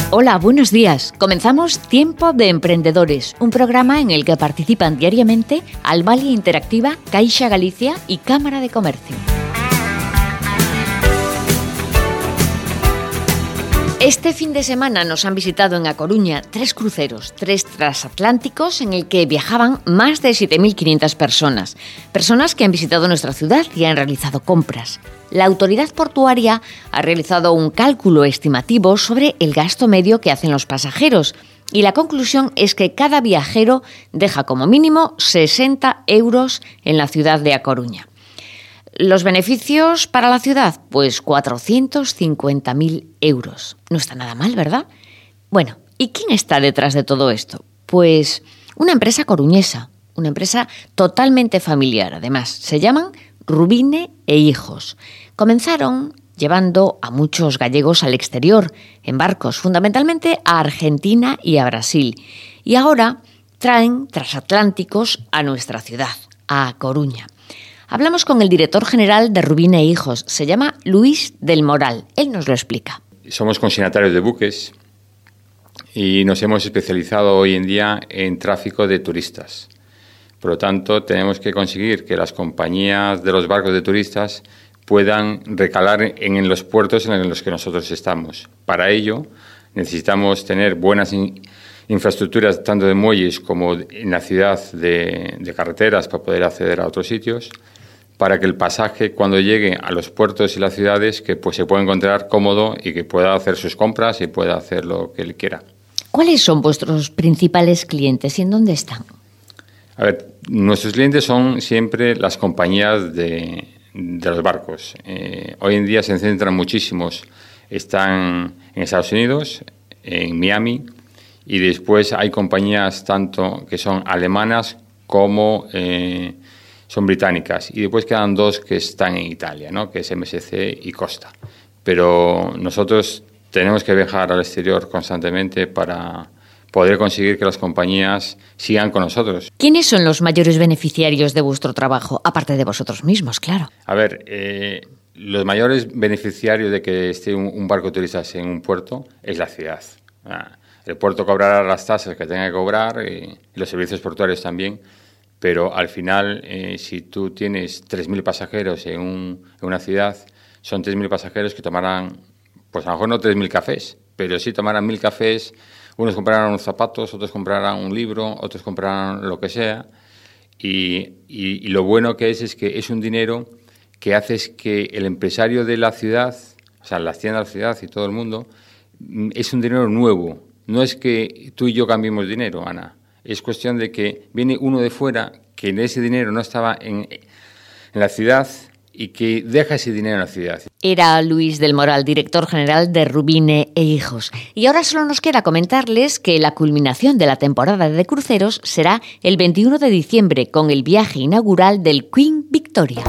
Hola, buenos días. Comenzamos Tiempo de Emprendedores, un programa en el que participan diariamente Albalia Interactiva, Caixa Galicia y Cámara de Comercio. Este fin de semana nos han visitado en A Coruña 3 cruceros, 3 transatlánticos en el que viajaban más de 7.500 personas. Personas que han visitado nuestra ciudad y han realizado compras. La autoridad portuaria ha realizado un cálculo estimativo sobre el gasto medio que hacen los pasajeros y la conclusión es que cada viajero deja como mínimo 60 euros en la ciudad de A Coruña. ¿Los beneficios para la ciudad? Pues 450.000 euros. No está nada mal, ¿verdad? Bueno, ¿y quién está detrás de todo esto? Pues una empresa coruñesa, una empresa totalmente familiar, además. Se llaman Rubine e Hijos. Comenzaron llevando a muchos gallegos al exterior, en barcos, fundamentalmente a Argentina y a Brasil. Y ahora traen transatlánticos a nuestra ciudad, a Coruña. Hablamos con el director general de Rubine e Hijos. Se llama Luis del Moral. Él nos lo explica. Somos consignatarios de buques y nos hemos especializado hoy en día en tráfico de turistas. Por lo tanto, tenemos que conseguir que las compañías de los barcos de turistas puedan recalar en los puertos en los que nosotros estamos. Para ello, necesitamos tener buenas infraestructuras, tanto de muelles como en la ciudad de carreteras para poder acceder a otros sitios, para que el pasaje, cuando llegue a los puertos y las ciudades, que pues se pueda encontrar cómodo y que pueda hacer sus compras y pueda hacer lo que él quiera. ¿Cuáles son vuestros principales clientes y en dónde están? A ver, nuestros clientes son siempre las compañías de los barcos. Hoy en día se centran muchísimos. Están en Estados Unidos, en Miami, y después hay compañías tanto que son alemanas como son británicas. Y después quedan 2 que están en Italia, ¿no? Que es MSC y Costa. Pero nosotros tenemos que viajar al exterior constantemente para poder conseguir que las compañías sigan con nosotros. ¿Quiénes son los mayores beneficiarios de vuestro trabajo? Aparte de vosotros mismos, claro. A ver, los mayores beneficiarios de que esté un barco de turistas en un puerto es la ciudad. El puerto cobrará las tasas que tenga que cobrar y los servicios portuarios también, pero al final, si tú tienes 3.000 pasajeros en una ciudad, son 3.000 pasajeros que tomarán, pues a lo mejor no 3.000 cafés, pero sí tomarán 1.000 cafés. Unos comprarán unos zapatos, otros comprarán un libro, otros comprarán lo que sea. Y lo bueno que es que es un dinero que hace que el empresario de la ciudad, o sea, las tiendas de la ciudad y todo el mundo, es un dinero nuevo. No es que tú y yo cambiemos dinero, Ana. Es cuestión de que viene uno de fuera que ese dinero no estaba en la ciudad y que deja ese dinero en la ciudad. Era Luis del Moral, director general de Rubine e Hijos. Y ahora solo nos queda comentarles que la culminación de la temporada de cruceros será el 21 de diciembre con el viaje inaugural del Queen Victoria.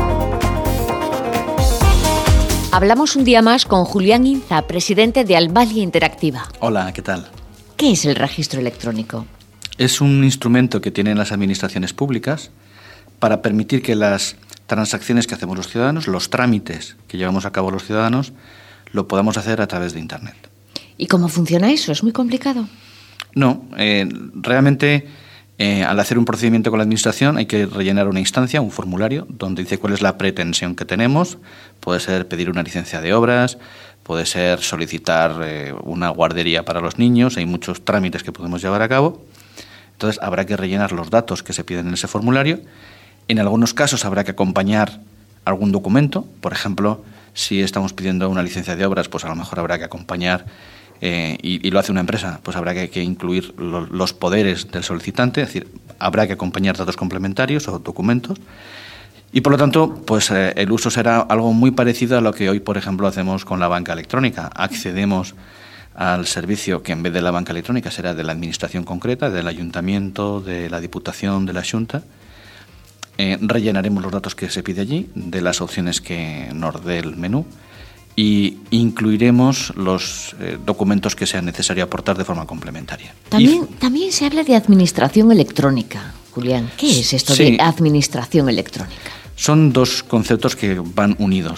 Hablamos un día más con Julián Inza, presidente de Albalia Interactiva. Hola, ¿qué tal? ¿Qué es el registro electrónico? Es un instrumento que tienen las administraciones públicas para permitir que las transacciones que hacemos los ciudadanos, los trámites que llevamos a cabo los ciudadanos, lo podamos hacer a través de Internet. ¿Y cómo funciona eso? ¿Es muy complicado? No, realmente al hacer un procedimiento con la administración hay que rellenar una instancia, un formulario, donde dice cuál es la pretensión que tenemos. Puede ser pedir una licencia de obras, puede ser solicitar una guardería para los niños, hay muchos trámites que podemos llevar a cabo. Entonces habrá que rellenar los datos que se piden en ese formulario. En algunos casos habrá que acompañar algún documento. Por ejemplo, si estamos pidiendo una licencia de obras, pues a lo mejor habrá que acompañar, y lo hace una empresa, pues habrá que incluir los poderes del solicitante, es decir, habrá que acompañar datos complementarios o documentos. Y por lo tanto, pues el uso será algo muy parecido a lo que hoy, por ejemplo, hacemos con la banca electrónica. Accedemos al servicio que en vez de la banca electrónica será de la administración concreta, del ayuntamiento, de la diputación, de la xunta. Rellenaremos los datos que se pide allí, de las opciones que nos dé el menú, y incluiremos los documentos que sea necesario aportar de forma complementaria. También se habla de administración electrónica, Julián. ¿Qué es esto de administración electrónica? Son dos conceptos que van unidos.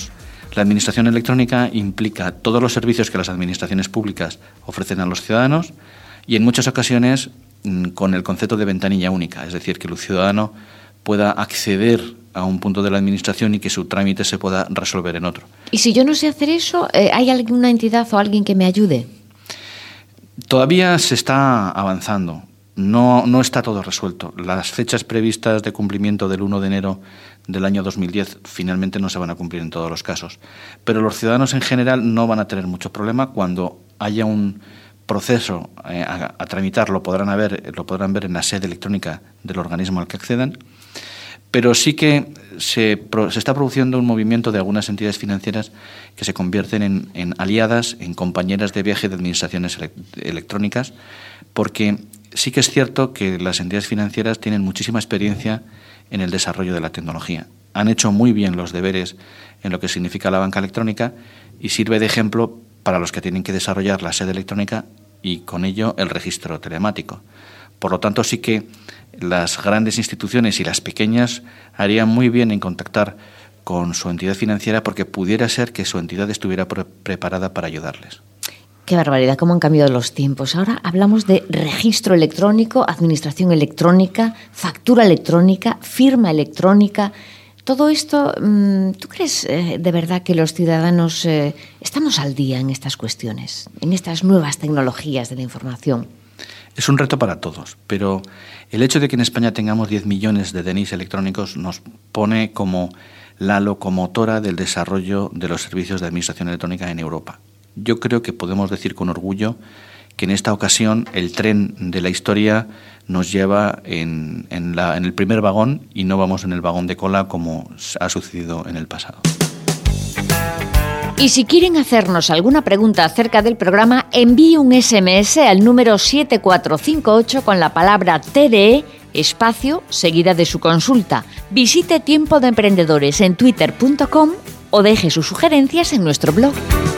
La administración electrónica implica todos los servicios que las administraciones públicas ofrecen a los ciudadanos y en muchas ocasiones con el concepto de ventanilla única, es decir, que el ciudadano pueda acceder a un punto de la administración y que su trámite se pueda resolver en otro. ¿Y si yo no sé hacer eso, hay alguna entidad o alguien que me ayude? Todavía se está avanzando. No está todo resuelto. Las fechas previstas de cumplimiento del 1 de enero del año 2010 finalmente no se van a cumplir en todos los casos. Pero los ciudadanos en general no van a tener mucho problema. Cuando haya un proceso a tramitar lo podrán ver en la sede electrónica del organismo al que accedan. Pero sí que se está produciendo un movimiento de algunas entidades financieras que se convierten en aliadas, en compañeras de viaje de administraciones electrónicas, porque sí que es cierto que las entidades financieras tienen muchísima experiencia en el desarrollo de la tecnología. Han hecho muy bien los deberes en lo que significa la banca electrónica y sirve de ejemplo para los que tienen que desarrollar la sede electrónica y con ello el registro telemático. Por lo tanto, sí que las grandes instituciones y las pequeñas harían muy bien en contactar con su entidad financiera porque pudiera ser que su entidad estuviera preparada para ayudarles. Qué barbaridad, cómo han cambiado los tiempos. Ahora hablamos de registro electrónico, administración electrónica, factura electrónica, firma electrónica. Todo esto, ¿tú crees de verdad que los ciudadanos estamos al día en estas cuestiones, en estas nuevas tecnologías de la información? Es un reto para todos, pero el hecho de que en España tengamos 10 millones de DNIs electrónicos nos pone como la locomotora del desarrollo de los servicios de administración electrónica en Europa. Yo creo que podemos decir con orgullo que en esta ocasión el tren de la historia nos lleva en el primer vagón y no vamos en el vagón de cola como ha sucedido en el pasado. Y si quieren hacernos alguna pregunta acerca del programa, envíe un SMS al número 7458 con la palabra TDE, espacio, seguida de su consulta. Visite Tiempo de Emprendedores en twitter.com o deje sus sugerencias en nuestro blog.